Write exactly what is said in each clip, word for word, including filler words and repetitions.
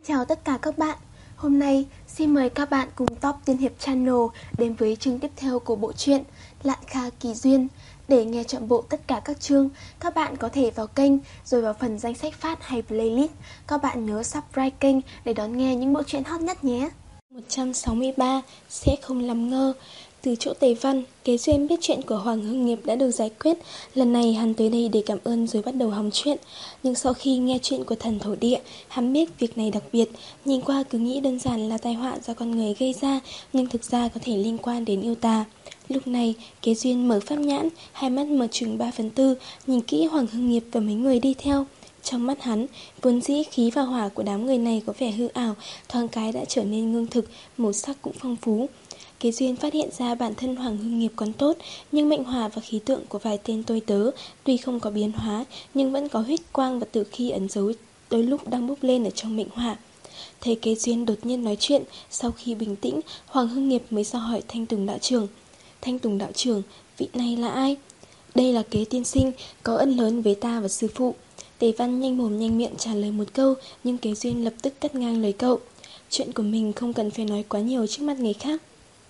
Chào tất cả các bạn. Hôm nay xin mời các bạn cùng Top Tiên Hiệp Channel đến với chương tiếp theo của bộ truyện Lạn Kha Kỳ Duyên. Để nghe trọn bộ tất cả các chương, các bạn có thể vào kênh rồi vào phần danh sách phát hay playlist. Các bạn nhớ subscribe kênh để đón nghe những bộ truyện hot nhất nhé. một trăm sáu mươi ba. Sẽ không làm ngơ. Từ chỗ Tề Văn, Kế Duyên biết chuyện của Hoàng Hưng Nghiệp đã được giải quyết. Lần này hắn tới đây để cảm ơn rồi bắt đầu hóng chuyện. Nhưng sau khi nghe chuyện của thần thổ địa, hắn biết việc này đặc biệt. Nhìn qua cứ nghĩ đơn giản là tai họa do con người gây ra, nhưng thực ra có thể liên quan đến yêu tà. Lúc này, Kế Duyên mở pháp nhãn, hai mắt mở chừng ba phần tư, nhìn kỹ Hoàng Hưng Nghiệp và mấy người đi theo. Trong mắt hắn, vốn dĩ khí và hỏa của đám người này có vẻ hư ảo, thoáng cái đã trở nên ngưng thực, màu sắc cũng phong phú. Kế Duyên phát hiện ra bản thân Hoàng Hưng Nghiệp còn tốt, nhưng mệnh hỏa và khí tượng của vài tên tôi tớ tuy không có biến hóa, nhưng vẫn có huyết quang và tử khí ẩn giấu đôi lúc đang bốc lên ở trong mệnh hỏa. Thấy Kế Duyên đột nhiên nói chuyện, sau khi bình tĩnh, Hoàng Hưng Nghiệp mới dò hỏi Thanh Tùng đạo trưởng. Thanh Tùng đạo trưởng, vị này là ai? Đây là Kế tiên sinh, có ân lớn với ta và sư phụ. Tề Văn nhanh mồm nhanh miệng trả lời một câu, nhưng Kế Duyên lập tức cắt ngang lời cậu. Chuyện của mình không cần phải nói quá nhiều trước mắt người khác.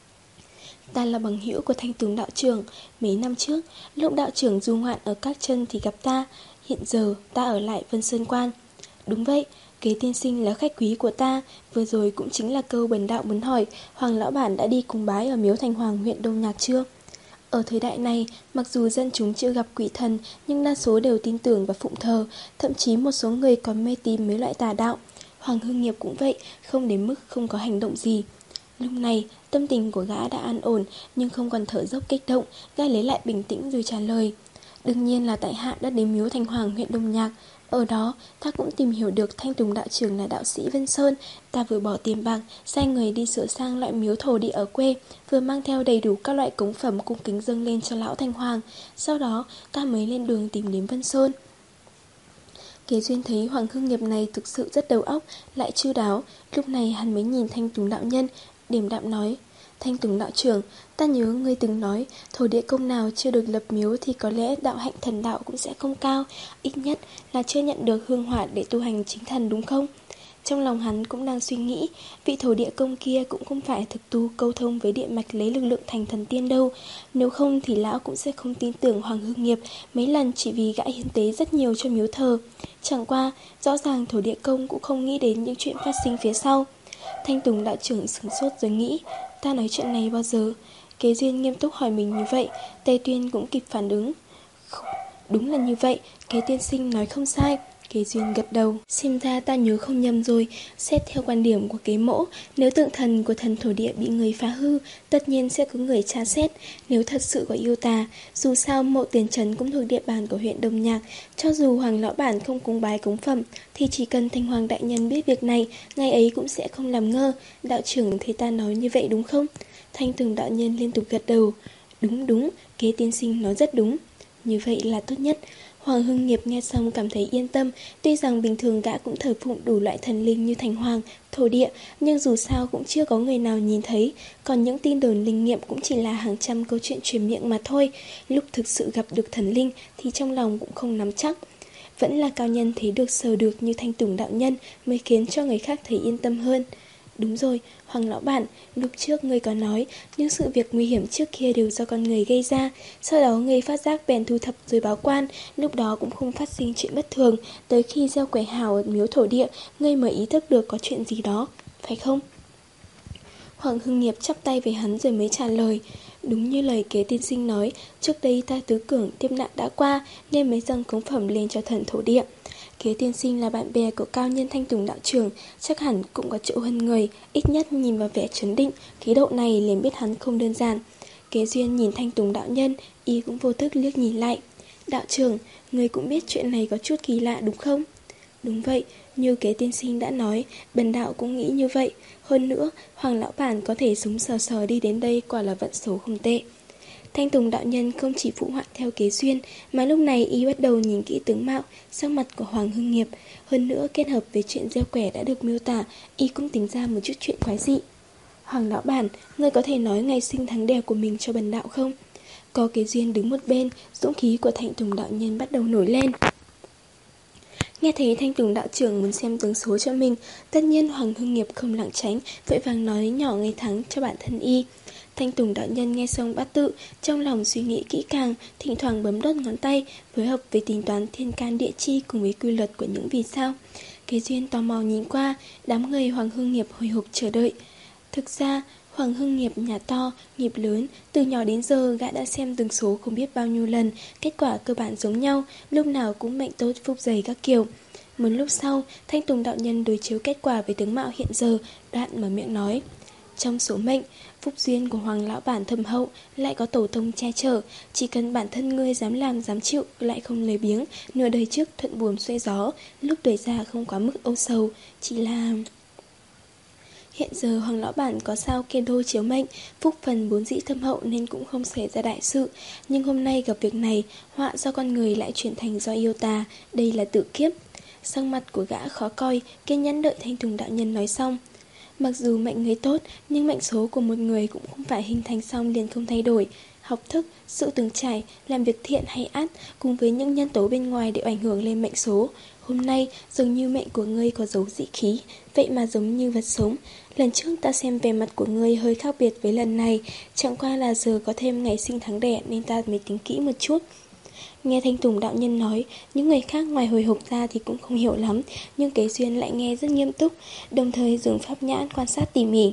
Ta là bằng hữu của Thanh Tùng đạo trưởng. Mấy năm trước, lúc đạo trưởng du ngoạn ở các chân thì gặp ta. Hiện giờ ta ở lại Vân Sơn Quan. Đúng vậy, Kế tiên sinh là khách quý của ta. Vừa rồi cũng chính là câu bần đạo muốn hỏi, Hoàng lão bản đã đi cùng bái ở miếu Thành Hoàng huyện Đông Nhạc chưa? Ở thời đại này, mặc dù dân chúng chưa gặp quỷ thần, nhưng đa số đều tin tưởng và phụng thờ. Thậm chí một số người còn mê tín mấy loại tà đạo. Hoàng Hưng Nghiệp cũng vậy, không đến mức không có hành động gì. Lúc này, tâm tình của gã đã an ổn, nhưng không còn thở dốc kích động. Gã lấy lại bình tĩnh rồi trả lời. Đương nhiên là tại hạ đã đến miếu Thành Hoàng huyện Đông Nhạc. Ở đó, ta cũng tìm hiểu được Thanh Tùng đạo trưởng là đạo sĩ Vân Sơn. Ta vừa bỏ tiền bạc, sai người đi sửa sang loại miếu thổ địa ở quê, vừa mang theo đầy đủ các loại cống phẩm cung kính dâng lên cho lão Thành Hoàng. Sau đó, ta mới lên đường tìm đến Vân Sơn. Kế Duyên thấy Hoàng Hưng Nghiệp này thực sự rất đầu óc, lại chu đáo. Lúc này hắn mới nhìn Thanh Tùng đạo nhân, điềm đạm nói. Thanh Tùng đạo trưởng, ta nhớ ngươi từng nói thổ địa công nào chưa được lập miếu thì có lẽ đạo hạnh thần đạo cũng sẽ không cao, ít nhất là chưa nhận được hương hỏa để tu hành chính thần, đúng không? Trong lòng hắn cũng đang suy nghĩ, vị thổ địa công kia cũng không phải thực tu câu thông với địa mạch lấy lực lượng thành thần tiên đâu. Nếu không thì lão cũng sẽ không tin tưởng Hoàng Hưng Nghiệp mấy lần chỉ vì gã hiến tế rất nhiều cho miếu thờ. Chẳng qua, rõ ràng thổ địa công cũng không nghĩ đến những chuyện phát sinh phía sau. Thanh Tùng đạo trưởng sửng sốt rồi nghĩ, ta nói chuyện này bao giờ? Kế Duyên nghiêm túc hỏi mình như vậy, Tề Tuyên cũng kịp phản ứng. Đúng là như vậy, Kế tiên sinh nói không sai. Kế Duyên gật đầu. Xem ra ta nhớ không nhầm rồi. Xét theo quan điểm của Kế mỗ, nếu tượng thần của thần thổ địa bị người phá hư, tất nhiên sẽ có người tra xét. Nếu thật sự có yêu tà, dù sao mộ Tiền Trấn cũng thuộc địa bàn của huyện Đông Nhạc, cho dù Hoàng lão bản không cúng bái cống phẩm, thì chỉ cần Thanh Hoàng đại nhân biết việc này, ngày ấy cũng sẽ không làm ngơ. Đạo trưởng thấy ta nói như vậy đúng không? Thanh Tùng đạo nhân liên tục gật đầu. Đúng đúng, Kế tiên sinh nói rất đúng. Như vậy là tốt nhất. Hoàng Hưng Nghiệp nghe xong cảm thấy yên tâm. Tuy rằng bình thường gã cũng thờ phụng đủ loại thần linh như Thành Hoàng, thổ địa, nhưng dù sao cũng chưa có người nào nhìn thấy. Còn những tin đồn linh nghiệm cũng chỉ là hàng trăm câu chuyện truyền miệng mà thôi. Lúc thực sự gặp được thần linh thì trong lòng cũng không nắm chắc. Vẫn là cao nhân thấy được sờ được như Thanh Tùng đạo nhân mới khiến cho người khác thấy yên tâm hơn. Đúng rồi, Hoàng lão bản, lúc trước ngươi có nói những sự việc nguy hiểm trước kia đều do con người gây ra. Sau đó ngươi phát giác bèn thu thập rồi báo quan. Lúc đó cũng không phát sinh chuyện bất thường. Tới khi gieo quẻ hào ở miếu thổ địa, ngươi mới ý thức được có chuyện gì đó, phải không? Hoàng Hưng Nghiệp chắp tay với hắn rồi mới trả lời. Đúng như lời Kế tiên sinh nói, trước đây ta tứ cường tiếp nạn đã qua, nên mới dâng cống phẩm lên cho thần thổ địa. Kế tiên sinh là bạn bè của cao nhân Thanh Tùng đạo trưởng, chắc hẳn cũng có chỗ hơn người. Ít nhất nhìn vào vẻ trấn định, khí độ này liền biết hắn không đơn giản. Kế Duyên nhìn Thanh Tùng đạo nhân, y cũng vô thức liếc nhìn lại. Đạo trưởng, người cũng biết chuyện này có chút kỳ lạ đúng không? Đúng vậy, như Kế tiên sinh đã nói, bần đạo cũng nghĩ như vậy. Hơn nữa, Hoàng lão bản có thể sống sờ sờ đi đến đây quả là vận số không tệ. Thanh Tùng đạo nhân không chỉ phụ họa theo Kế Duyên, mà lúc này y bắt đầu nhìn kỹ tướng mạo, sắc mặt của Hoàng Hưng Nghiệp. Hơn nữa kết hợp với chuyện gieo quẻ đã được miêu tả, y cũng tính ra một chút chuyện quái dị. Hoàng lão bản, ngươi có thể nói ngày sinh tháng đẻ của mình cho bần đạo không? Có Kế Duyên đứng một bên, dũng khí của Thanh Tùng đạo nhân bắt đầu nổi lên. Nghe thấy Thanh Tùng đạo trưởng muốn xem tướng số cho mình, tất nhiên Hoàng Hưng Nghiệp không lảng tránh, vội vàng nói nhỏ ngay thẳng cho bản thân y. Thanh Tùng đạo nhân nghe xong bát tự, trong lòng suy nghĩ kỹ càng, thỉnh thoảng bấm đốt ngón tay, phối hợp với tính toán thiên can địa chi cùng với quy luật của những vì sao. Kế Duyên tò mò nhìn qua, đám người Hoàng Hưng Nghiệp hồi hộp chờ đợi. Thực ra, Hoàng Hưng Nghiệp nhà to, nghiệp lớn, từ nhỏ đến giờ gã đã xem tướng số không biết bao nhiêu lần, kết quả cơ bản giống nhau, lúc nào cũng mệnh tốt phúc dày các kiểu. Một lúc sau, Thanh Tùng đạo nhân đối chiếu kết quả với tướng mạo hiện giờ, đoạn mở miệng nói. Trong số mệnh, phúc duyên của Hoàng lão bản thâm hậu, lại có tổ tông che chở, chỉ cần bản thân ngươi dám làm dám chịu, lại không lười biếng, nửa đời trước thuận buồm xuôi gió, lúc tuổi già không quá mức âu sầu, chỉ là... Hiện giờ Hoàng lão bản có sao kê đô chiếu mệnh, phúc phần bốn dĩ thâm hậu nên cũng không xảy ra đại sự, nhưng hôm nay gặp việc này, họa do con người lại chuyển thành do yêu tà, đây là tự kiếp. Sắc mặt của gã khó coi, kiên nhẫn đợi Thanh Tùng đạo nhân nói xong. Mặc dù mệnh người tốt, nhưng mệnh số của một người cũng không phải hình thành xong liền không thay đổi. Học thức, sự từng trải, làm việc thiện hay ác, cùng với những nhân tố bên ngoài đều ảnh hưởng lên mệnh số. Hôm nay, dường như mệnh của ngươi có dấu dị khí, vậy mà giống như vật sống. Lần trước ta xem về mặt của ngươi hơi khác biệt với lần này, chẳng qua là giờ có thêm ngày sinh tháng đẻ nên ta mới tính kỹ một chút. Nghe Thanh Tùng đạo nhân nói, những người khác ngoài hồi hộp ra thì cũng không hiểu lắm, nhưng Kế Duyên lại nghe rất nghiêm túc, đồng thời dùng pháp nhãn quan sát tỉ mỉ.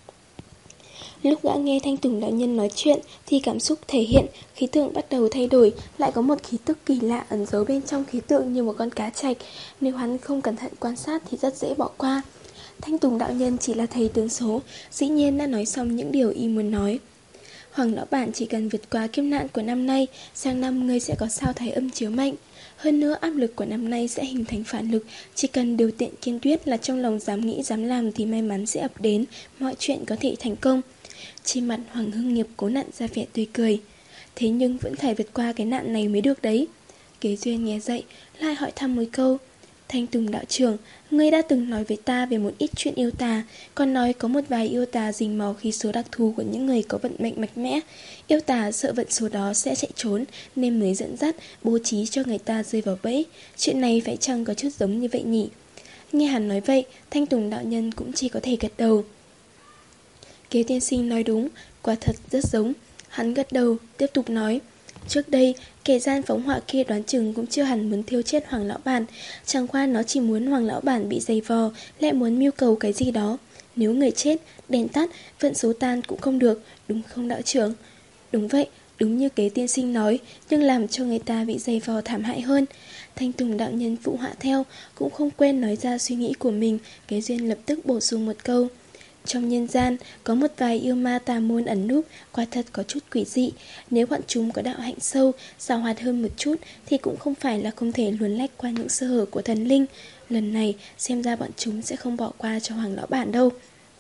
Lúc gã nghe Thanh Tùng đạo nhân nói chuyện thì cảm xúc thể hiện, khí tượng bắt đầu thay đổi, lại có một khí tức kỳ lạ ẩn giấu bên trong khí tượng như một con cá trạch, nếu hắn không cẩn thận quan sát thì rất dễ bỏ qua. Thanh Tùng đạo nhân chỉ là thầy tướng số, dĩ nhiên đã nói xong những điều y muốn nói. Hoàng lão bản chỉ cần vượt qua kiếp nạn của năm nay, sang năm ngươi sẽ có sao thái âm chiếu mệnh. Hơn nữa áp lực của năm nay sẽ hình thành phản lực, chỉ cần điều kiện kiên quyết là trong lòng dám nghĩ dám làm thì may mắn sẽ ập đến, mọi chuyện có thể thành công. Trên mặt Hoàng Hưng Nghiệp cố nặn ra vẻ tươi cười. Thế nhưng vẫn phải vượt qua cái nạn này mới được đấy. Kế Duyên nghe dậy, lại hỏi thăm một câu. Thanh Tùng đạo trưởng, ngươi đã từng nói với ta về một ít chuyện yêu tà, còn nói có một vài yêu tà rình mò khí số đặc thù của những người có vận mệnh mạnh mẽ. Yêu tà sợ vận số đó sẽ chạy trốn, nên mới dẫn dắt, bố trí cho người ta rơi vào bẫy. Chuyện này phải chăng có chút giống như vậy nhỉ? Nghe hắn nói vậy, Thanh Tùng đạo nhân cũng chỉ có thể gật đầu. Kế tiên sinh nói đúng, quả thật rất giống. Hắn gật đầu, tiếp tục nói. Trước đây, kẻ gian phóng họa kia đoán chừng cũng chưa hẳn muốn thiêu chết Hoàng lão bản, chẳng qua nó chỉ muốn Hoàng lão bản bị dày vò, lại muốn mưu cầu cái gì đó. Nếu người chết, đèn tắt, vận số tan cũng không được, đúng không đạo trưởng? Đúng vậy, đúng như kế tiên sinh nói, nhưng làm cho người ta bị dày vò thảm hại hơn. Thanh Tùng đạo nhân phụ họa theo, cũng không quên nói ra suy nghĩ của mình. Kế Duyên lập tức bổ sung một câu. Trong nhân gian, có một vài yêu ma tà môn ẩn núp, quả thật có chút quỷ dị. Nếu bọn chúng có đạo hạnh sâu, giàu hoạt hơn một chút, thì cũng không phải là không thể luồn lách qua những sơ hở của thần linh. Lần này, xem ra bọn chúng sẽ không bỏ qua cho Hoàng lão bản đâu.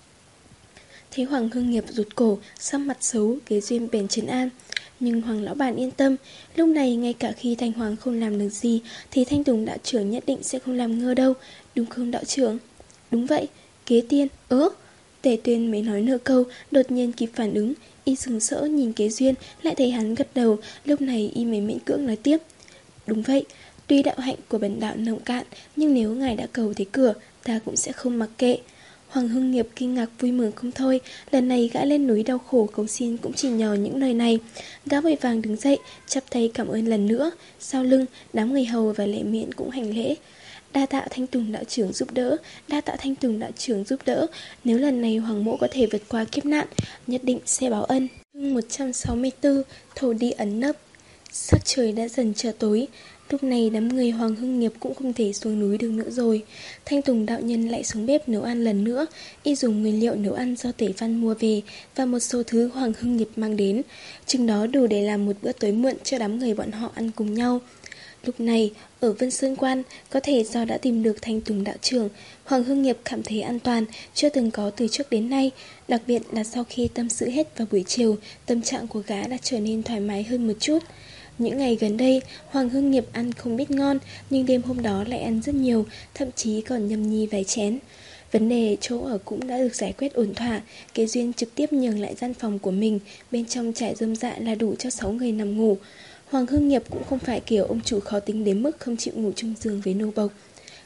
Thấy Hoàng Hưng Nghiệp rụt cổ, sắc mặt xấu, Kế Duyên bèn trấn an. Nhưng Hoàng lão bản yên tâm, lúc này ngay cả khi Thanh Hoàng không làm được gì, thì Thanh Tùng đạo trưởng nhất định sẽ không làm ngơ đâu, đúng không đạo trưởng? Đúng vậy, Kế tiên, ớ... Tề Tuyên mới nói nửa câu, đột nhiên kịp phản ứng, y sừng sỡ nhìn Kế Duyên, lại thấy hắn gật đầu, lúc này y mới miễn cưỡng nói tiếp. Đúng vậy, tuy đạo hạnh của bần đạo nông cạn, nhưng nếu ngài đã cầu tới cửa, ta cũng sẽ không mặc kệ. Hoàng Hưng Nghiệp kinh ngạc vui mừng không thôi, lần này gã lên núi đau khổ cầu xin cũng chỉ nhờ những lời này. Gã vội vàng đứng dậy, chắp tay cảm ơn lần nữa, sau lưng, đám người hầu và lệ miễn cũng hành lễ. Đa tạ Thanh Tùng đạo trưởng giúp đỡ, đa tạ Thanh Tùng đạo trưởng giúp đỡ. Nếu lần này Hoàng mộ có thể vượt qua kiếp nạn, nhất định sẽ báo ân. một trăm sáu mươi tư, thổ đi ẩn nấp. Sắc trời đã dần trở tối. Lúc này đám người Hoàng Hưng Nghiệp cũng không thể xuống núi được nữa rồi. Thanh Tùng đạo nhân lại xuống bếp nấu ăn lần nữa. Y dùng nguyên liệu nấu ăn do Tể Văn mua về và một số thứ Hoàng Hưng Nghiệp mang đến. Chừng đó đủ để làm một bữa tối muộn cho đám người bọn họ ăn cùng nhau. Lúc này, ở Vân Sơn Quan, có thể do đã tìm được Thanh Tùng đạo trưởng, Hoàng Hưng Nghiệp cảm thấy an toàn, chưa từng có từ trước đến nay. Đặc biệt là sau khi tâm sự hết vào buổi chiều, tâm trạng của gã đã trở nên thoải mái hơn một chút. Những ngày gần đây, Hoàng Hưng Nghiệp ăn không biết ngon, nhưng đêm hôm đó lại ăn rất nhiều, thậm chí còn nhâm nhi vài chén. Vấn đề chỗ ở cũng đã được giải quyết ổn thỏa. Kế Duyên trực tiếp nhường lại gian phòng của mình, bên trong trải rơm rạ là đủ cho sáu người nằm ngủ. Hoàng Hưng Nghiệp cũng không phải kiểu ông chủ khó tính đến mức không chịu ngủ chung giường với nô bộc.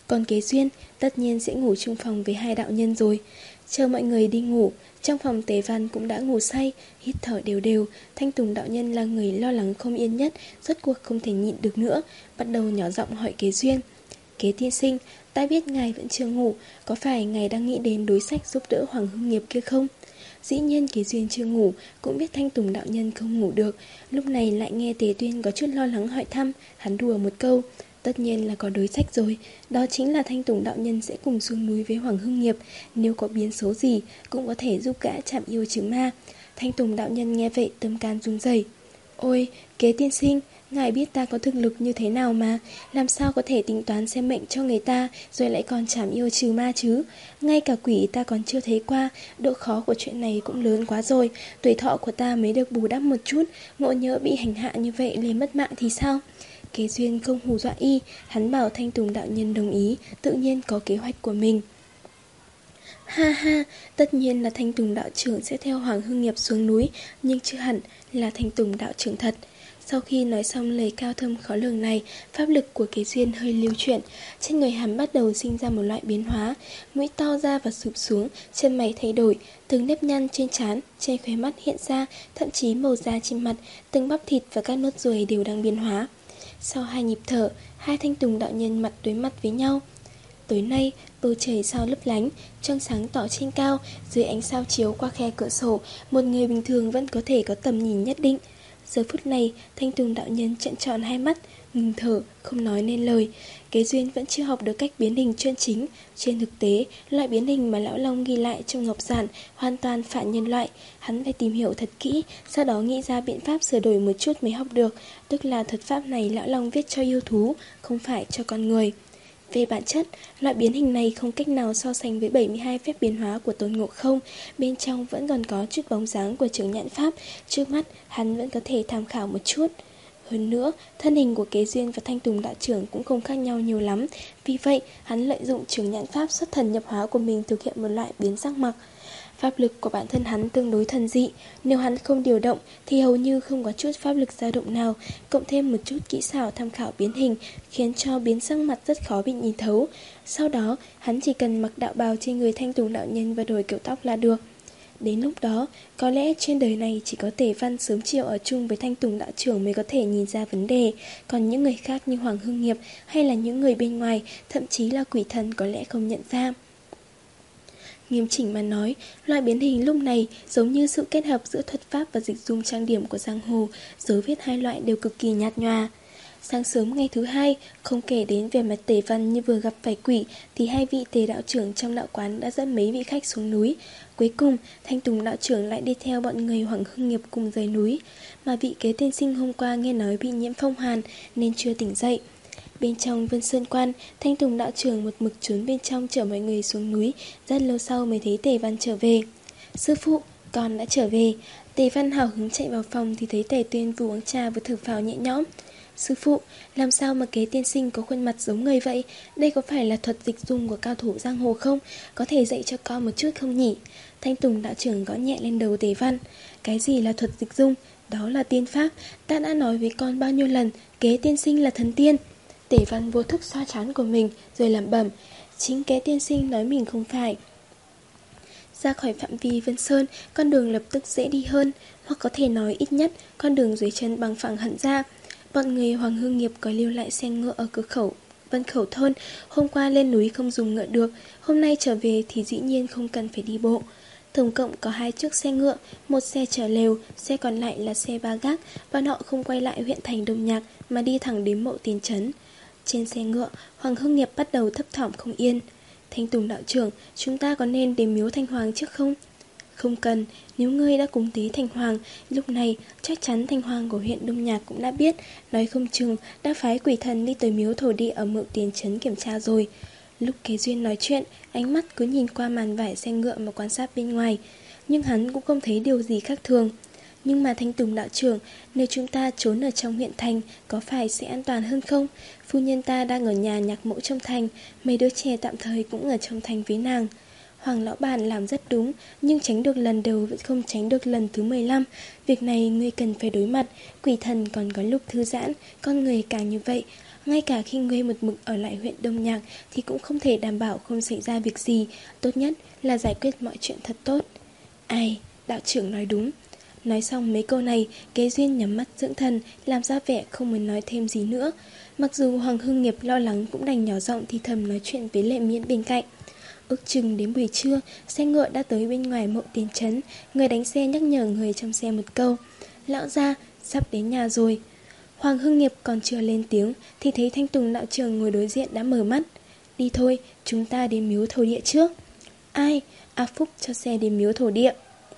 Còn Kế Duyên tất nhiên sẽ ngủ chung phòng với hai đạo nhân rồi. Chờ mọi người đi ngủ, trong phòng Tề Văn cũng đã ngủ say, hít thở đều đều. Thanh Tùng đạo nhân là người lo lắng không yên nhất, rốt cuộc không thể nhịn được nữa, bắt đầu nhỏ giọng hỏi Kế Duyên. Kế tiên sinh, ta biết ngài vẫn chưa ngủ, có phải ngài đang nghĩ đến đối sách giúp đỡ Hoàng Hưng Nghiệp kia không? Dĩ nhiên Kế Duyên chưa ngủ, cũng biết Thanh Tùng đạo nhân không ngủ được. Lúc này lại nghe Tề Tuyên có chút lo lắng hỏi thăm, hắn đùa một câu. Tất nhiên là có đối sách rồi, đó chính là Thanh Tùng đạo nhân sẽ cùng xuống núi với Hoàng Hưng Nghiệp. Nếu có biến số gì cũng có thể giúp gã chạm yêu trừ ma. Thanh Tùng đạo nhân nghe vậy tâm can run rẩy. Ôi, Kế tiên sinh, ngài biết ta có thực lực như thế nào mà, làm sao có thể tính toán xem mệnh cho người ta rồi lại còn chảm yêu trừ ma chứ? Ngay cả quỷ ta còn chưa thấy qua, độ khó của chuyện này cũng lớn quá rồi. Tuổi thọ của ta mới được bù đắp một chút, ngộ nhỡ bị hành hạ như vậy liền mất mạng thì sao? Kế Duyên không hù dọa y, hắn bảo Thanh Tùng đạo nhân đồng ý, tự nhiên có kế hoạch của mình. Ha ha, tất nhiên là Thanh Tùng đạo trưởng sẽ theo Hoàng Hưng Nghiệp xuống núi, nhưng chưa hẳn là Thanh Tùng đạo trưởng thật. Sau khi nói xong lời cao thâm khó lường này, pháp lực của Kế Duyên hơi lưu chuyển, trên người hắn bắt đầu sinh ra một loại biến hóa, mũi to ra và sụp xuống, chân mày thay đổi, từng nếp nhăn trên trán, trên khóe mắt hiện ra, thậm chí màu da trên mặt, từng bắp thịt và các nốt ruồi đều đang biến hóa. Sau hai nhịp thở, hai Thanh Tùng đạo nhân mặt đối mặt với nhau. Tối nay, bầu trời sao lấp lánh, trăng sáng tỏ trên cao, dưới ánh sao chiếu qua khe cửa sổ, một người bình thường vẫn có thể có tầm nhìn nhất định. Giờ phút này, Thanh Tùng đạo nhân trợn tròn hai mắt, ngừng thở, không nói nên lời. Kế Duyên vẫn chưa học được cách biến hình chân chính. Trên thực tế, loại biến hình mà Lão Long ghi lại trong ngọc giản hoàn toàn phản nhân loại. Hắn phải tìm hiểu thật kỹ, sau đó nghĩ ra biện pháp sửa đổi một chút mới học được. Tức là thuật pháp này Lão Long viết cho yêu thú, không phải cho con người. Về bản chất, loại biến hình này không cách nào so sánh với bảy mươi hai phép biến hóa của Tôn Ngộ Không. Bên trong vẫn còn có chút bóng dáng của Chướng Nhãn Pháp, trước mắt hắn vẫn có thể tham khảo một chút. Hơn nữa, thân hình của Kế Duyên và Thanh Tùng đạo trưởng cũng không khác nhau nhiều lắm. Vì vậy, hắn lợi dụng Chướng Nhãn Pháp xuất thần nhập hóa của mình thực hiện một loại biến sắc mặc. Pháp lực của bản thân hắn tương đối thần dị, nếu hắn không điều động thì hầu như không có chút pháp lực dao động nào, cộng thêm một chút kỹ xảo tham khảo biến hình, khiến cho biến sắc mặt rất khó bị nhìn thấu. Sau đó, hắn chỉ cần mặc đạo bào trên người Thanh Tùng đạo nhân và đổi kiểu tóc là được. Đến lúc đó, có lẽ trên đời này chỉ có Tề Văn sớm chiều ở chung với Thanh Tùng đạo trưởng mới có thể nhìn ra vấn đề, còn những người khác như Hoàng Hưng Nghiệp hay là những người bên ngoài, thậm chí là quỷ thần có lẽ không nhận ra. Nghiêm chỉnh mà nói, loại biến hình lúc này giống như sự kết hợp giữa thuật pháp và dịch dung trang điểm của giang hồ, dấu vết hai loại đều cực kỳ nhạt nhòa. Sáng sớm ngày thứ hai, không kể đến vẻ mặt Tề Văn như vừa gặp phải quỷ, thì hai vị Tề đạo trưởng trong đạo quán đã dẫn mấy vị khách xuống núi. Cuối cùng, Thanh Tùng đạo trưởng lại đi theo bọn người Hoàng Hưng Nghiệp cùng rời núi, mà vị Kế tiên sinh hôm qua nghe nói bị nhiễm phong hàn nên chưa tỉnh dậy. Bên trong Vân Sơn Quan, Thanh Tùng đạo trưởng một mực trốn bên trong chở mọi người xuống núi, rất lâu sau mới thấy Tề Văn trở về. Sư phụ, con đã trở về. Tề Văn hào hứng chạy vào phòng thì thấy Tề Tuyên vừa uống trà vừa thở phào nhẹ nhõm. Sư phụ, làm sao mà Kế tiên sinh có khuôn mặt giống người vậy? Đây có phải là thuật dịch dung của cao thủ giang hồ không? Có thể dạy cho con một chút không nhỉ? Thanh Tùng đạo trưởng gõ nhẹ lên đầu Tề Văn. Cái gì là thuật dịch dung? Đó là tiên pháp. Ta đã nói với con bao nhiêu lần, Kế tiên sinh là thần tiên. Tề Văn vô thức xoa trán của mình rồi lẩm bẩm, chính Kế tiên sinh nói mình không phải. Ra khỏi phạm vi Vân Sơn, con đường lập tức dễ đi hơn, hoặc có thể nói ít nhất con đường dưới chân bằng phẳng hẳn ra. Bọn người Hoàng Hưng Nghiệp có lưu lại xe ngựa ở cửa khẩu Vân Khẩu thôn. Hôm qua lên núi không dùng ngựa được, hôm nay trở về thì dĩ nhiên không cần phải đi bộ. Tổng cộng có hai chiếc xe ngựa, một xe chở lều, xe còn lại là xe ba gác. Bọn họ không quay lại huyện thành Đông Nhạc mà đi thẳng đến mộ Tiền Trấn. Trên xe ngựa, Hoàng Hưng Nghiệp bắt đầu thấp thỏm không yên. Thanh Tùng đạo trưởng, chúng ta có nên đến miếu Thanh Hoàng trước không? Không cần, nếu ngươi đã cúng tế Thanh Hoàng, lúc này chắc chắn Thanh Hoàng của huyện Đông Nhạc cũng đã biết, nói không chừng đã phái quỷ thần đi tới miếu thổ địa ở mộ Tiền Trấn kiểm tra rồi. Lúc Kế Duyên nói chuyện, ánh mắt cứ nhìn qua màn vải xe ngựa mà quan sát bên ngoài, nhưng hắn cũng không thấy điều gì khác thường. Nhưng mà Thanh Tùng đạo trưởng, nếu chúng ta trốn ở trong huyện thành, có phải sẽ an toàn hơn không? Phu nhân ta đang ở nhà nhạc mẫu trong thành, mấy đứa trẻ tạm thời cũng ở trong thành với nàng. Hoàng lão bản làm rất đúng, nhưng tránh được lần đầu vẫn không tránh được lần thứ mười lăm. Việc này ngươi cần phải đối mặt, quỷ thần còn có lúc thư giãn, con người càng như vậy. Ngay cả khi ngươi một mực ở lại huyện Đông Nhạc thì cũng không thể đảm bảo không xảy ra việc gì. Tốt nhất là giải quyết mọi chuyện thật tốt. Ai, đạo trưởng nói đúng. Nói xong mấy câu này, Kế Duyên nhắm mắt dưỡng thần, làm ra vẻ không muốn nói thêm gì nữa. Mặc dù Hoàng Hưng Nghiệp lo lắng cũng đành nhỏ giọng thì thầm nói chuyện với Lệ Miễn bên cạnh. Ước chừng đến buổi trưa, xe ngựa đã tới bên ngoài Mộ Tiên Trấn. Người đánh xe nhắc nhở người trong xe một câu: lão gia, sắp đến nhà rồi. Hoàng Hưng Nghiệp còn chưa lên tiếng thì thấy Thanh Tùng đạo trưởng ngồi đối diện đã mở mắt. Đi thôi, chúng ta đến miếu thổ địa trước. Ai? A Phúc cho xe đến miếu thổ địa.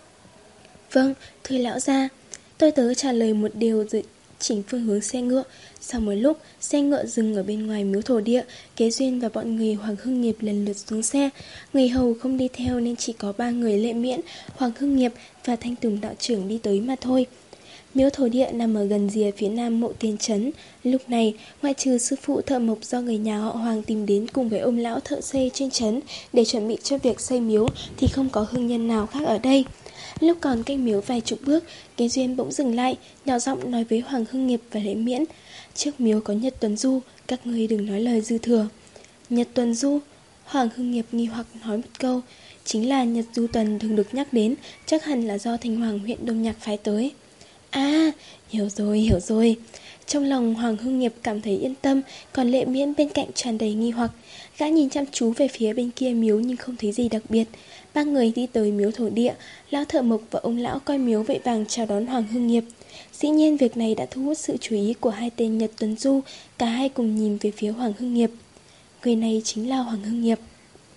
Vâng, thưa lão gia. Tôi tớ trả lời một điều rồi chỉnh phương hướng xe ngựa. Sau một lúc, xe ngựa dừng ở bên ngoài miếu thổ địa. Kế Duyên và bọn người Hoàng Hưng Nghiệp lần lượt xuống xe. Người hầu không đi theo nên chỉ có ba người Lệ Miễn, Hoàng Hưng Nghiệp và Thanh Tùng đạo trưởng đi tới mà thôi. Miếu thổ địa nằm ở gần rìa phía nam Mộ Tiên Trấn. Lúc này, ngoại trừ sư phụ thợ mộc do người nhà họ Hoàng tìm đến cùng với ông lão thợ xây trên trấn để chuẩn bị cho việc xây miếu thì không có hương nhân nào khác ở đây. Lúc còn cách miếu vài chục bước, Kế Duyên bỗng dừng lại, nhỏ giọng nói với Hoàng Hưng Nghiệp và Lệ Miễn: trước miếu có Nhật Tuần Du, các ngươi đừng nói lời dư thừa. Nhật Tuần Du? Hoàng Hưng Nghiệp nghi hoặc nói một câu. Chính là Nhật Du Tuần thường được nhắc đến, chắc hẳn là do Thành Hoàng huyện Đông Nhạc phái tới. À, hiểu rồi, hiểu rồi. Trong lòng Hoàng Hưng Nghiệp cảm thấy yên tâm, còn Lệ Miễn bên cạnh tràn đầy nghi hoặc. Gã nhìn chăm chú về phía bên kia miếu nhưng không thấy gì đặc biệt. Ba người đi tới miếu thổ địa, lão thợ mộc và ông lão coi miếu vội vàng chào đón Hoàng Hưng Nghiệp. Dĩ nhiên việc này đã thu hút sự chú ý của hai tên Nhật Tuần Du. Cả hai cùng nhìn về phía Hoàng Hưng Nghiệp. Người này chính là Hoàng Hưng Nghiệp.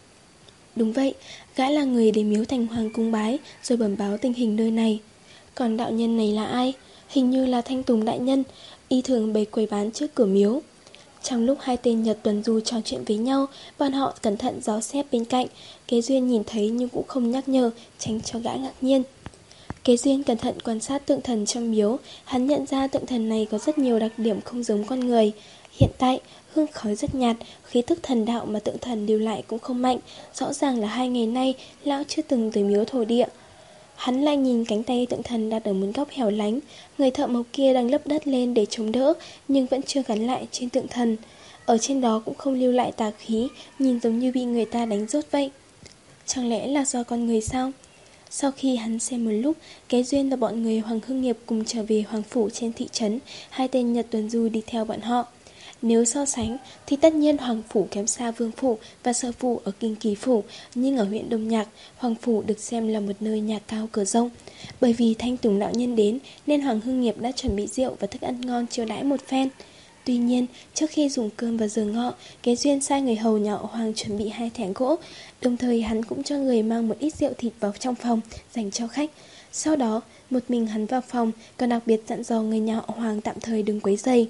Đúng vậy, gã là người đến miếu Thành Hoàng cung bái rồi bẩm báo tình hình nơi này. Còn đạo nhân này là ai? Hình như là Thanh Tùng đại nhân, y thường bày quầy bán trước cửa miếu. Trong lúc hai tên Nhật Tuần Du trò chuyện với nhau, bọn họ cẩn thận dò xét bên cạnh. Kế Duyên nhìn thấy nhưng cũng không nhắc nhở, tránh cho gã ngạc nhiên. Kế Duyên cẩn thận quan sát tượng thần trong miếu. Hắn nhận ra tượng thần này có rất nhiều đặc điểm không giống con người. Hiện tại, hương khói rất nhạt, khí thức thần đạo mà tượng thần lưu lại cũng không mạnh. Rõ ràng là hai ngày nay, lão chưa từng tới miếu thổ địa. Hắn lại nhìn cánh tay tượng thần đặt ở một góc hẻo lánh. Người thợ mộc kia đang lấp đất lên để chống đỡ, nhưng vẫn chưa gắn lại trên tượng thần. Ở trên đó cũng không lưu lại tà khí, nhìn giống như bị người ta đánh rốt vậy. Chẳng lẽ là do con người sao? Sau khi hắn xem một lúc, Kế Duyên và bọn người Hoàng Hưng Nghiệp cùng trở về Hoàng Phủ trên thị trấn. Hai tên Nhật Tuần Du đi theo bọn họ. Nếu so sánh thì tất nhiên Hoàng Phủ kém xa Vương Phủ và Sở Phủ ở Kinh Kỳ Phủ, nhưng ở huyện Đông Nhạc, Hoàng Phủ được xem là một nơi nhà cao cửa rộng. Bởi vì Thanh Tùng đạo nhân đến nên Hoàng Hưng Nghiệp đã chuẩn bị rượu và thức ăn ngon chiêu đãi một phen. Tuy nhiên, trước khi dùng cơm vào giờ ngọ, Kế Duyên sai người hầu nhà họ Hoàng chuẩn bị hai thẻ gỗ. Đồng thời hắn cũng cho người mang một ít rượu thịt vào trong phòng dành cho khách. Sau đó, một mình hắn vào phòng, còn đặc biệt dặn dò người nhà họ Hoàng tạm thời đừng quấy rầy.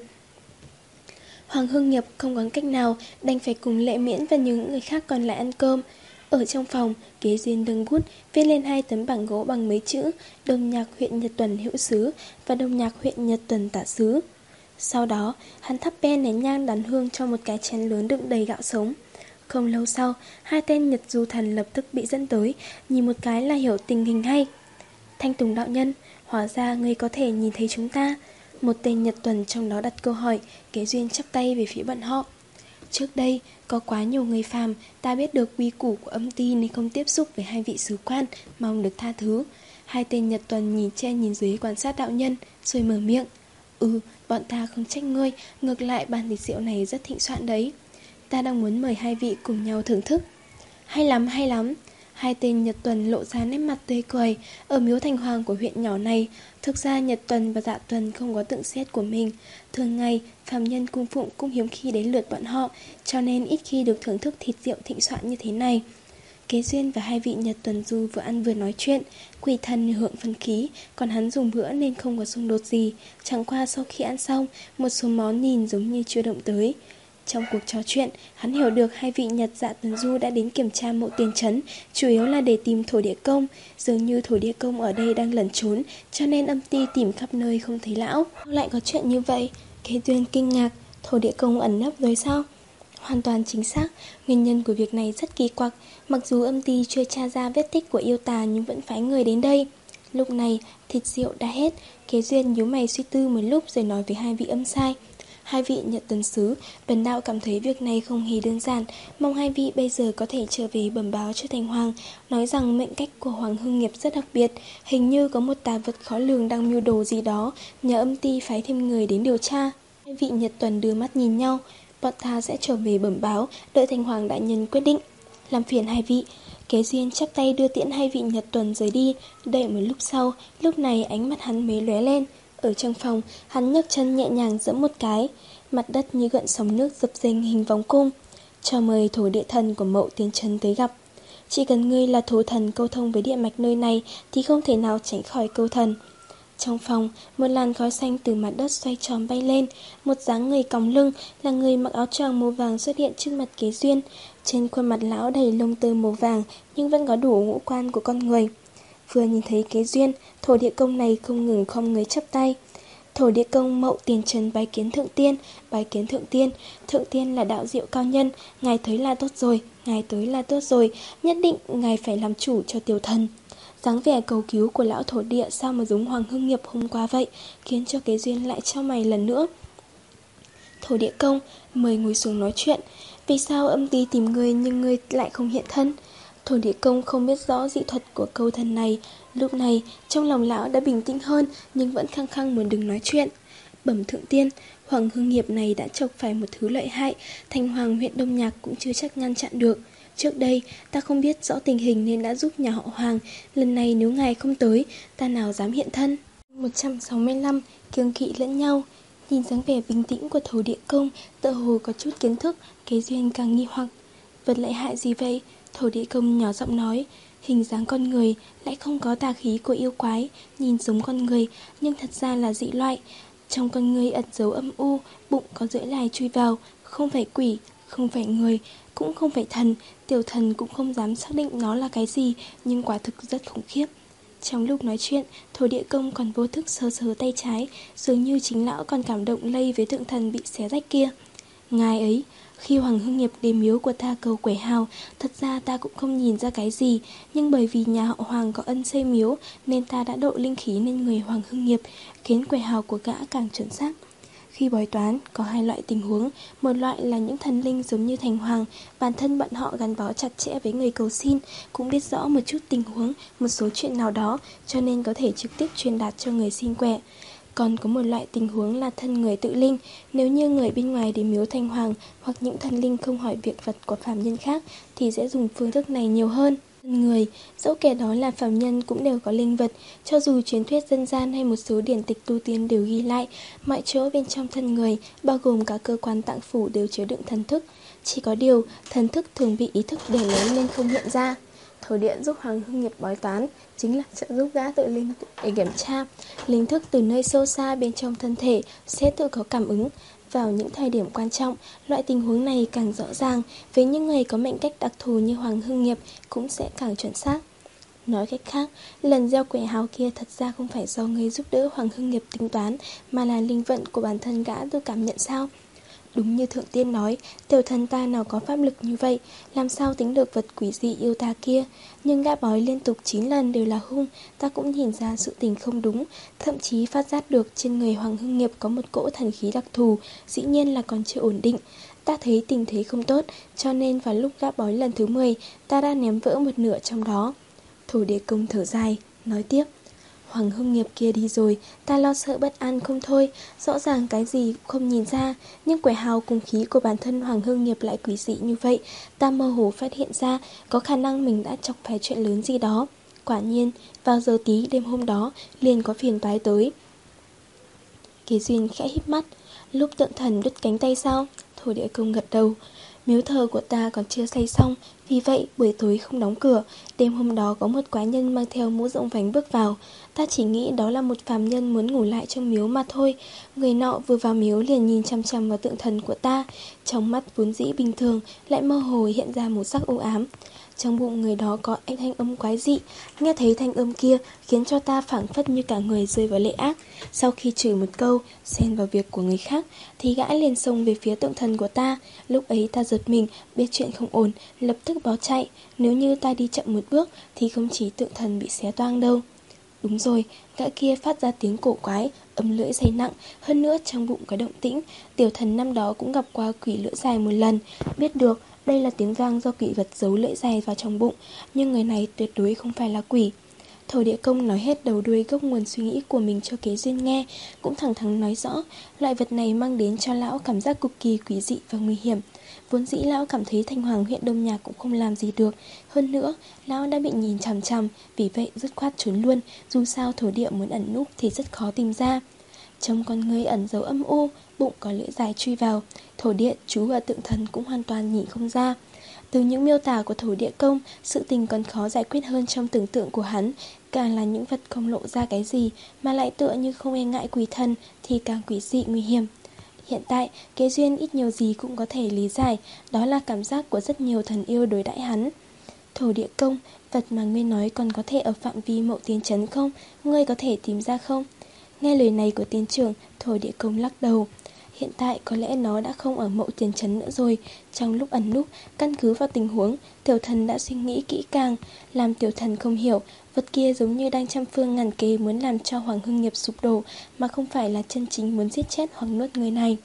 Hoàng Hưng Nghiệp không có cách nào, đành phải cùng Lệ Miễn và những người khác còn lại ăn cơm. Ở trong phòng, Kế Duyên đứng bút viết lên hai tấm bảng gỗ bằng mấy chữ Đông Nhạc huyện Nhật Tuần hữu xứ và Đông Nhạc huyện Nhật Tuần tả xứ. Sau đó, hắn thắp ben nén nhang đàn hương cho một cái chén lớn đựng đầy gạo sống. Không lâu sau, hai tên Nhật Du thần lập tức bị dẫn tới, nhìn một cái là hiểu tình hình hay. Thanh Tùng đạo nhân, hóa ra ngươi có thể nhìn thấy chúng ta. Một tên Nhật Tuần trong đó đặt câu hỏi. Kế Duyên chắp tay về phía bọn họ. Trước đây, có quá nhiều người phàm, ta biết được quy củ của âm ty nên không tiếp xúc với hai vị sứ quan, mong được tha thứ. Hai tên Nhật Tuần nhìn trên nhìn dưới quan sát đạo nhân, rồi mở miệng. Ừ, bọn ta không trách ngươi, ngược lại bàn tiệc rượu này rất thịnh soạn đấy. Ta đang muốn mời hai vị cùng nhau thưởng thức. Hay lắm, hay lắm. Hai tên Nhật Tuần lộ ra nét mặt tươi cười. Ở miếu Thành Hoàng của huyện nhỏ này, thực ra Nhật Tuần và Dạ Tuần không có tượng sét của mình. Thường ngày, phàm nhân cung phụng cũng hiếm khi đến lượt bọn họ, cho nên ít khi được thưởng thức thịt rượu thịnh soạn như thế này. Kế Duyên và hai vị Nhật Tuần Du vừa ăn vừa nói chuyện. Quỷ thần hưởng phân khí, còn hắn dùng bữa nên không có xung đột gì. Chẳng qua sau khi ăn xong, một số món nhìn giống như chưa động tới. Trong cuộc trò chuyện, hắn hiểu được hai vị Nhật Dạ Tuần Du đã đến kiểm tra Mộ Tiên Trấn, chủ yếu là để tìm thổ địa công. Dường như thổ địa công ở đây đang lẩn trốn, cho nên âm ty tìm khắp nơi không thấy lão. Lại có chuyện như vậy? Kế Duyên kinh ngạc, thổ địa công ẩn nấp rồi sao? Hoàn toàn chính xác, nguyên nhân của việc này rất kỳ quặc. Mặc dù âm ty chưa tra ra vết tích của yêu tà nhưng vẫn phái người đến đây. Lúc này, thịt rượu đã hết. Kế Duyên nhíu mày suy tư một lúc rồi nói với hai vị âm sai. Hai vị Nhật Tuần Sứ, bần đạo cảm thấy việc này không hề đơn giản, mong hai vị bây giờ có thể trở về bẩm báo cho Thành Hoàng, nói rằng mệnh cách của Hoàng Hưng Nghiệp rất đặc biệt, hình như có một tà vật khó lường đang mưu đồ gì đó, nhờ âm ty phái thêm người đến điều tra. Hai vị Nhật Tuần đưa mắt nhìn nhau, bọn ta sẽ trở về bẩm báo, đợi Thành Hoàng đại nhân quyết định. Làm phiền hai vị. Kế Duyên chắp tay đưa tiễn hai vị Nhật Tuần rời đi. Đợi một lúc sau, lúc này ánh mắt hắn mới lóe lên. Ở trong phòng, hắn nhấc chân nhẹ nhàng giẫm một cái, mặt đất như gợn sóng nước dập dềnh hình vòng cung. Cho mời thổ địa thần của Mậu Tiên Trấn tới gặp. Chỉ cần ngươi là thổ thần câu thông với địa mạch nơi này thì không thể nào tránh khỏi câu thần. Trong phòng, một làn khói xanh từ mặt đất xoay tròn bay lên, một dáng người còng lưng là người mặc áo choàng màu vàng xuất hiện trước mặt Kế Duyên. Trên khuôn mặt lão đầy lông tơ màu vàng nhưng vẫn có đủ ngũ quan của con người. Vừa nhìn thấy Kế Duyên, thổ địa công này không ngừng không người chắp tay. Thổ địa công Mậu Tiền Trấn bái kiến thượng tiên, bái kiến thượng tiên, thượng tiên là đạo diệu cao nhân, ngài tới là tốt rồi, ngài tới là tốt rồi, nhất định ngài phải làm chủ cho tiểu thần. Dáng vẻ cầu cứu của lão thổ địa sao mà giống Hoàng Hưng Nghiệp hôm qua vậy, khiến cho Kế Duyên lại trao mày lần nữa. Thổ địa công, mời ngồi xuống nói chuyện. Vì sao âm ty tìm người nhưng người lại không hiện thân? Thổ địa công không biết rõ dị thuật của câu thần này. Lúc này trong lòng lão đã bình tĩnh hơn, nhưng vẫn khăng khăng muốn đừng nói chuyện. Bẩm thượng tiên, Hoàng Hưng Nghiệp này đã chọc phải một thứ lợi hại, Thành Hoàng huyện Đông Nhạc cũng chưa chắc ngăn chặn được. Trước đây ta không biết rõ tình hình nên đã giúp nhà họ Hoàng, lần này nếu ngài không tới, ta nào dám hiện thân. Một trăm sáu mươi lăm kiêng kỵ lẫn nhau. Nhìn dáng vẻ bình tĩnh của thổ địa công, tựa hồ có chút kiến thức, Kế Duyên càng nghi hoặc. Vật lợi hại gì vậy? Thổ địa công nhỏ giọng nói. Hình dáng con người lại không có tà khí của yêu quái, nhìn giống con người nhưng thật ra là dị loại. Trong con người ẩn giấu âm u, bụng có lưỡi lai chui vào, không phải quỷ, không phải người, cũng không phải thần. Tiểu thần cũng không dám xác định nó là cái gì, nhưng quả thực rất khủng khiếp. Trong lúc nói chuyện, thổ địa công còn vô thức sờ sờ tay trái, dường như chính lão còn cảm động lây với thượng thần bị xé rách kia. Ngài ấy, khi Hoàng Hưng Nghiệp đến miếu của ta cầu quẻ hào, thật ra ta cũng không nhìn ra cái gì, nhưng bởi vì nhà họ Hoàng có ân xây miếu nên ta đã độ linh khí lên người Hoàng Hưng Nghiệp, khiến quẻ hào của gã càng chuẩn xác. Khi bói toán, có hai loại tình huống. Một loại là những thần linh giống như Thành Hoàng, bản thân bọn họ gắn bó chặt chẽ với người cầu xin, cũng biết rõ một chút tình huống, một số chuyện nào đó, cho nên có thể trực tiếp truyền đạt cho người xin quẻ. Còn có một loại tình huống là thân người tự linh. Nếu như người bên ngoài đến miếu Thành Hoàng hoặc những thần linh không hỏi việc vật của phàm nhân khác thì sẽ dùng phương thức này nhiều hơn. Thân người, dẫu kẻ đó là phàm nhân cũng đều có linh vật. Cho dù truyền thuyết dân gian hay một số điển tịch tu tiên đều ghi lại, mọi chỗ bên trong thân người, bao gồm cả cơ quan tạng phủ đều chứa đựng thần thức. Chỉ có điều, thần thức thường bị ý thức đè nén nên không hiện ra. Thổ địa giúp Hoàng Hưng Nghiệp bói toán chính là trợ giúp gã tự linh để kiểm tra linh thức từ nơi sâu xa bên trong thân thể sẽ tự có cảm ứng. Vào những thời điểm quan trọng, loại tình huống này càng rõ ràng, với những người có mệnh cách đặc thù như Hoàng Hưng Nghiệp cũng sẽ càng chuẩn xác. Nói cách khác, lần gieo quẻ hào kia thật ra không phải do người giúp đỡ Hoàng Hưng Nghiệp tính toán, mà là linh vận của bản thân gã tự cảm nhận sao? Đúng như thượng tiên nói, tiểu thần ta nào có pháp lực như vậy, làm sao tính được vật quỷ dị yêu ta kia. Nhưng gã bói liên tục chín lần đều là hung, ta cũng nhìn ra sự tình không đúng, thậm chí phát giác được trên người Hoàng Hưng Nghiệp có một cỗ thần khí đặc thù, dĩ nhiên là còn chưa ổn định. Ta thấy tình thế không tốt, cho nên vào lúc gã bói lần thứ mười, ta đã ném vỡ một nửa trong đó. Thổ địa công thở dài, nói tiếp. Hoàng Hưng Nghiệp kia đi rồi, ta lo sợ bất an không thôi. Rõ ràng cái gì cũng không nhìn ra, nhưng quẻ hào cùng khí của bản thân Hoàng Hưng Nghiệp lại quỷ dị như vậy. Ta mơ hồ phát hiện ra có khả năng mình đã chọc phải chuyện lớn gì đó. Quả nhiên, vào giờ tí đêm hôm đó liền có phiền toái tới. Kế Duyên khẽ híp mắt. Lúc tượng thần đứt cánh tay sao? Thổ địa công gật đầu. Miếu thờ của ta còn chưa xây xong, vì vậy buổi tối không đóng cửa. Đêm hôm đó có một quái nhân mang theo mũ rộng vành bước vào. Ta chỉ nghĩ đó là một phàm nhân muốn ngủ lại trong miếu mà thôi. Người nọ vừa vào miếu liền nhìn chăm chăm vào tượng thần của ta. Trong mắt vốn dĩ bình thường lại mơ hồ hiện ra một sắc u ám. Trong bụng người đó có anh thanh âm quái dị. Nghe thấy thanh âm kia khiến cho ta phảng phất như cả người rơi vào lệ ác. Sau khi chửi một câu xen vào việc của người khác thì gã liền xông về phía tượng thần của ta. Lúc ấy ta giật mình, biết chuyện không ổn, lập tức bỏ chạy. Nếu như ta đi chậm một bước thì không chỉ tượng thần bị xé toang đâu. Đúng rồi, gã kia phát ra tiếng cổ quái, âm lưỡi dày nặng, hơn nữa trong bụng có động tĩnh. Tiểu thần năm đó cũng gặp qua quỷ lưỡi dài một lần, biết được đây là tiếng vang do quỷ vật giấu lưỡi dài vào trong bụng, nhưng người này tuyệt đối không phải là quỷ. Thổ Địa Công nói hết đầu đuôi gốc nguồn suy nghĩ của mình cho Kế Duyên nghe, cũng thẳng thắn nói rõ, loại vật này mang đến cho lão cảm giác cực kỳ quý dị và nguy hiểm. Vốn dĩ lão cảm thấy Thanh Hoàng huyện Đông Nhạc cũng không làm gì được, hơn nữa, lão đã bị nhìn chằm chằm, vì vậy dứt khoát trốn luôn, dù sao thổ địa muốn ẩn núp thì rất khó tìm ra. Trong con người ẩn dấu âm u, bụng có lưỡi dài truy vào, thổ địa, chú và tượng thần cũng hoàn toàn nhìn không ra. Từ những miêu tả của Thổ Địa Công, sự tình còn khó giải quyết hơn trong tưởng tượng của hắn. Càng là những vật không lộ ra cái gì mà lại tựa như không e ngại quỷ thần thì càng quỷ dị nguy hiểm. Hiện tại, Kế Duyên ít nhiều gì cũng có thể lý giải, đó là cảm giác của rất nhiều thần yêu đối đãi hắn. Thổ Địa Công, vật mà ngươi nói còn có thể ở phạm vi Mậu Tiên Trấn không? Ngươi có thể tìm ra không? Nghe lời này của tiên trưởng, Thổ Địa Công lắc đầu. Hiện tại có lẽ nó đã không ở Mậu Tiên Trấn nữa rồi. Trong lúc ẩn núp, căn cứ vào tình huống, tiểu thần đã suy nghĩ kỹ càng. Làm tiểu thần không hiểu, vật kia giống như đang trăm phương ngàn kế muốn làm cho Hoàng Hưng Nghiệp sụp đổ, mà không phải là chân chính muốn giết chết hoặc nuốt người này.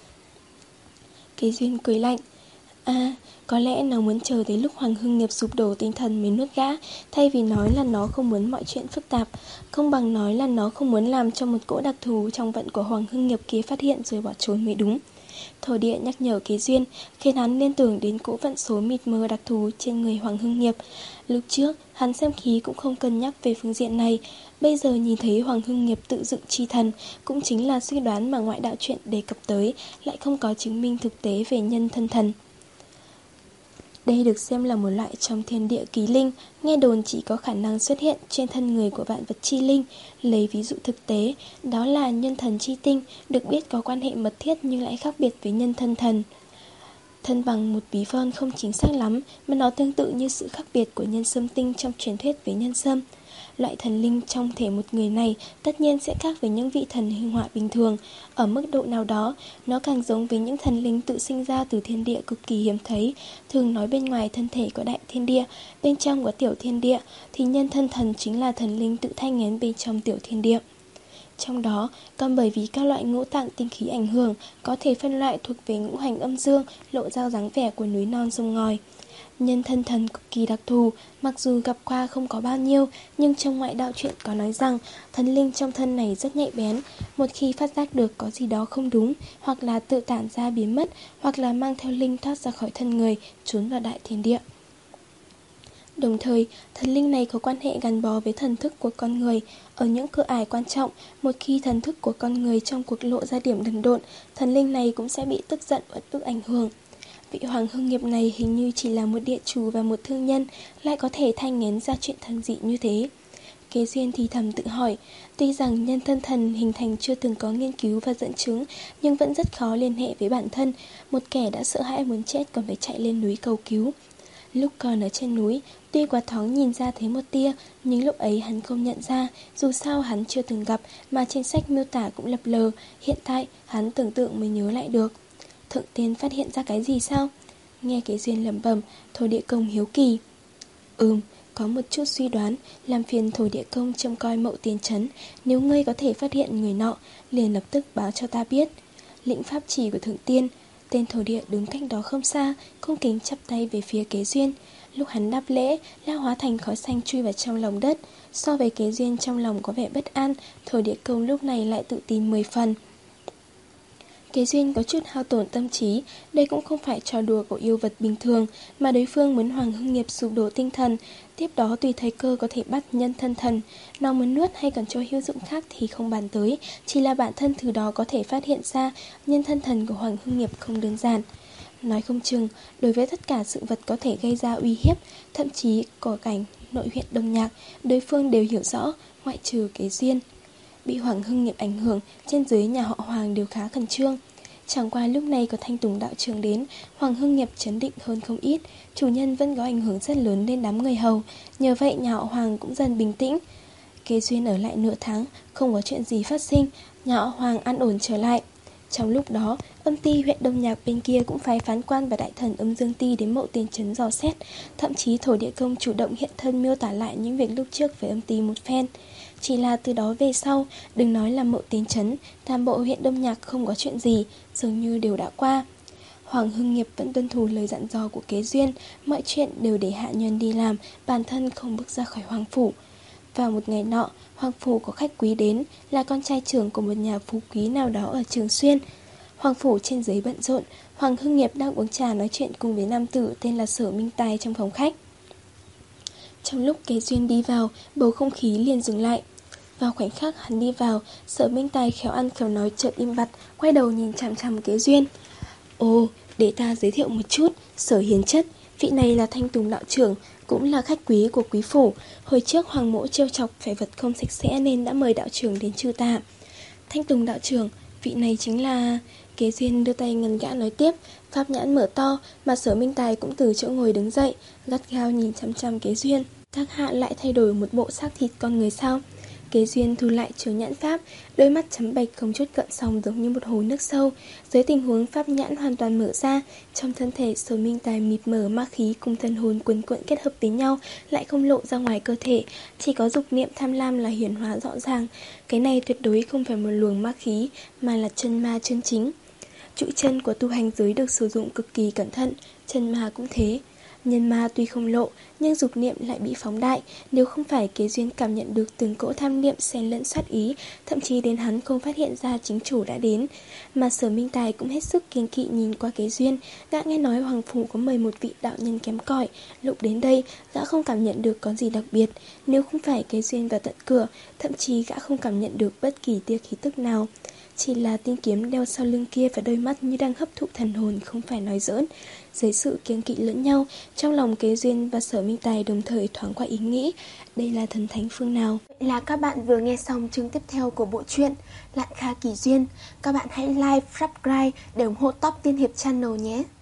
Kế Duyên cười lạnh. À, có lẽ nó muốn chờ tới lúc Hoàng Hưng Nghiệp sụp đổ tinh thần mới nuốt gã. Thay vì nói là nó không muốn mọi chuyện phức tạp, không bằng nói là nó không muốn làm cho một cỗ đặc thù trong vận của Hoàng Hưng Nghiệp kia phát hiện rồi bỏ trốn mới đúng. Thổ Địa nhắc nhở Kế Duyên, khiến hắn liên tưởng đến cỗ vận số mịt mờ đặc thù trên người Hoàng Hưng Nghiệp. Lúc trước, hắn xem khí cũng không cân nhắc về phương diện này. Bây giờ nhìn thấy Hoàng Hưng Nghiệp tự dựng chi thần, cũng chính là suy đoán mà ngoại đạo truyện đề cập tới, lại không có chứng minh thực tế về nhân thân thần. Đây được xem là một loại trong thiên địa ký linh, nghe đồn chỉ có khả năng xuất hiện trên thân người của vạn vật chi linh. Lấy ví dụ thực tế, đó là nhân thần chi tinh, được biết có quan hệ mật thiết nhưng lại khác biệt với nhân thân thần. Thân bằng một ví von không chính xác lắm, mà nó tương tự như sự khác biệt của nhân sâm tinh trong truyền thuyết với nhân sâm. Loại thần linh trong thể một người này tất nhiên sẽ khác với những vị thần hình họa bình thường. Ở mức độ nào đó, nó càng giống với những thần linh tự sinh ra từ thiên địa cực kỳ hiếm thấy. Thường nói bên ngoài thân thể có đại thiên địa, bên trong có tiểu thiên địa, thì nhân thân thần chính là thần linh tự thai nghén bên trong tiểu thiên địa. Trong đó, còn bởi vì các loại ngũ tạng tinh khí ảnh hưởng, có thể phân loại thuộc về ngũ hành âm dương, lộ ra dáng vẻ của núi non sông ngòi. Nhân thân thần cực kỳ đặc thù, mặc dù gặp qua không có bao nhiêu, nhưng trong ngoại đạo truyện có nói rằng thần linh trong thân này rất nhạy bén. Một khi phát giác được có gì đó không đúng, hoặc là tự tản ra biến mất, hoặc là mang theo linh thoát ra khỏi thân người, trốn vào đại thiên địa. Đồng thời, thần linh này có quan hệ gắn bó với thần thức của con người. Ở những cửa ải quan trọng, một khi thần thức của con người trong cuộc lộ ra điểm đần độn, thần linh này cũng sẽ bị tức giận và ức ảnh hưởng. Vị Hoàng Hưng Nghiệp này hình như chỉ là một địa chủ và một thương nhân, lại có thể thanh nghén ra chuyện thần dị như thế. Kế Duyên thì thầm tự hỏi, tuy rằng nhân thân thần hình thành chưa từng có nghiên cứu và dẫn chứng, nhưng vẫn rất khó liên hệ với bản thân. Một kẻ đã sợ hãi muốn chết còn phải chạy lên núi cầu cứu. Lúc còn ở trên núi, tuy quả thoáng nhìn ra thấy một tia, nhưng lúc ấy hắn không nhận ra, dù sao hắn chưa từng gặp, mà trên sách miêu tả cũng lập lờ. Hiện tại, hắn tưởng tượng mới nhớ lại được. Thượng tiên phát hiện ra cái gì sao? Nghe Kế Duyên lẩm bẩm, Thổ Địa Công hiếu kỳ. Ừm, có một chút suy đoán, làm phiền Thổ Địa Công trông coi Mậu Tiên Trấn. Nếu ngươi có thể phát hiện người nọ, liền lập tức báo cho ta biết. Lĩnh pháp chỉ của thượng tiên. Tên thổ địa đứng cách đó không xa, cung kính chắp tay về phía Kế Duyên. Lúc hắn đáp lễ, lão hóa thành khói xanh chui vào trong lòng đất. So với Kế Duyên trong lòng có vẻ bất an, Thổ Địa Công lúc này lại tự tin mười phần. Kế Duyên có chút hao tổn tâm trí, đây cũng không phải trò đùa của yêu vật bình thường, mà đối phương muốn Hoàng Hưng Nghiệp sụp đổ tinh thần, tiếp đó tùy thời cơ có thể bắt nhân thân thần. Nó muốn nuốt hay còn cho hữu dụng khác thì không bàn tới, chỉ là bản thân từ đó có thể phát hiện ra nhân thân thần của Hoàng Hưng Nghiệp không đơn giản. Nói không chừng, đối với tất cả sự vật có thể gây ra uy hiếp, thậm chí cỏ cảnh nội huyện Đông Nhạc, đối phương đều hiểu rõ, ngoại trừ Kế Duyên. Bị Hoàng Hưng Nghiệp ảnh hưởng, trên dưới nhà họ Hoàng đều khá khẩn trương. Chẳng qua lúc này có Thanh Tùng đạo trưởng đến, Hoàng Hưng Nghiệp chấn định hơn không ít. Chủ nhân vẫn có ảnh hưởng rất lớn lên đám người hầu, nhờ vậy nhà họ Hoàng cũng dần bình tĩnh. Kế Duyên ở lại nửa tháng, không có chuyện gì phát sinh, nhà họ Hoàng an ổn trở lại. Trong lúc đó, âm ty huyện Đông Nhạc bên kia cũng phái phán quan và đại thần Âm Dương Ty đến mộ Tiền Trấn dò xét. Thậm chí Thổ Địa Công chủ động hiện thân miêu tả lại những việc lúc trước với âm ty một phen. Chỉ là từ đó về sau, đừng nói là mộ Tiền Trấn, toàn bộ huyện Đông Nhạc không có chuyện gì, dường như đều đã qua. Hoàng Hưng Nghiệp vẫn tuân thủ lời dặn dò của Kế Duyên, mọi chuyện đều để hạ nhân đi làm, bản thân không bước ra khỏi hoàng phủ. Vào một ngày nọ, hoàng phủ có khách quý đến, là con trai trưởng của một nhà phú quý nào đó ở Trường Xuyên. Hoàng phủ trên dưới bận rộn, Hoàng Hưng Nghiệp đang uống trà nói chuyện cùng với nam tử tên là Sở Minh Tài trong phòng khách. Trong lúc Kế Duyên đi vào, bầu không khí liền dừng lại. Vào khoảnh khắc hắn đi vào, Sở Minh Tài khéo ăn khéo nói chợt im bặt, quay đầu nhìn chằm chằm Kế Duyên. Ồ, để ta giới thiệu một chút, Sở Hiền Chất, vị này là Thanh Tùng đạo trưởng, cũng là khách quý của quý phủ. Hồi trước Hoàng mỗ trêu chọc phải vật không sạch sẽ nên đã mời đạo trưởng đến trừ tà. Thanh Tùng đạo trưởng, vị này chính là... Kế Duyên đưa tay ngần gã nói tiếp, pháp nhãn mở to, mà Sở Minh Tài cũng từ chỗ ngồi đứng dậy, gắt gao nhìn chăm chăm Kế Duyên. Các hạ lại thay đổi một bộ xác thịt con người sao? Kế Duyên thu lại chiếu nhãn pháp, đôi mắt chấm bạch không chút gợn sóng giống như một hồ nước sâu. Dưới tình huống pháp nhãn hoàn toàn mở ra, trong thân thể Sở Minh Tài mịt mờ ma khí cùng thân hồn quấn quẫn kết hợp với nhau, lại không lộ ra ngoài cơ thể, chỉ có dục niệm tham lam là hiển hóa rõ ràng. Cái này tuyệt đối không phải một luồng ma khí, mà là chân ma chân chính. Trụ chân của tu hành giới được sử dụng cực kỳ cẩn thận, chân ma cũng thế. Nhân ma tuy không lộ, nhưng dục niệm lại bị phóng đại. Nếu không phải Kế Duyên cảm nhận được từng cỗ tham niệm xen lẫn sát ý, thậm chí đến hắn không phát hiện ra chính chủ đã đến. Mà Sở Minh Tài cũng hết sức kiêng kỵ nhìn qua Kế Duyên. Gã nghe nói hoàng phủ có mời một vị đạo nhân kém cỏi, lúc đến đây gã không cảm nhận được có gì đặc biệt. Nếu không phải Kế Duyên vào tận cửa, thậm chí gã không cảm nhận được bất kỳ tia khí tức nào. Chỉ là tiên kiếm đeo sau lưng kia và đôi mắt như đang hấp thụ thần hồn không phải nói giỡn. Dưới sự kiêng kỵ lẫn nhau, trong lòng Kế Duyên và Sở Minh Tài đồng thời thoáng qua ý nghĩ, đây là thần thánh phương nào. Vậy là các bạn vừa nghe xong chương tiếp theo của bộ truyện Lạn Kha Kỳ Duyên. Các bạn hãy like, subscribe để ủng hộ Top Tiên Hiệp Channel nhé.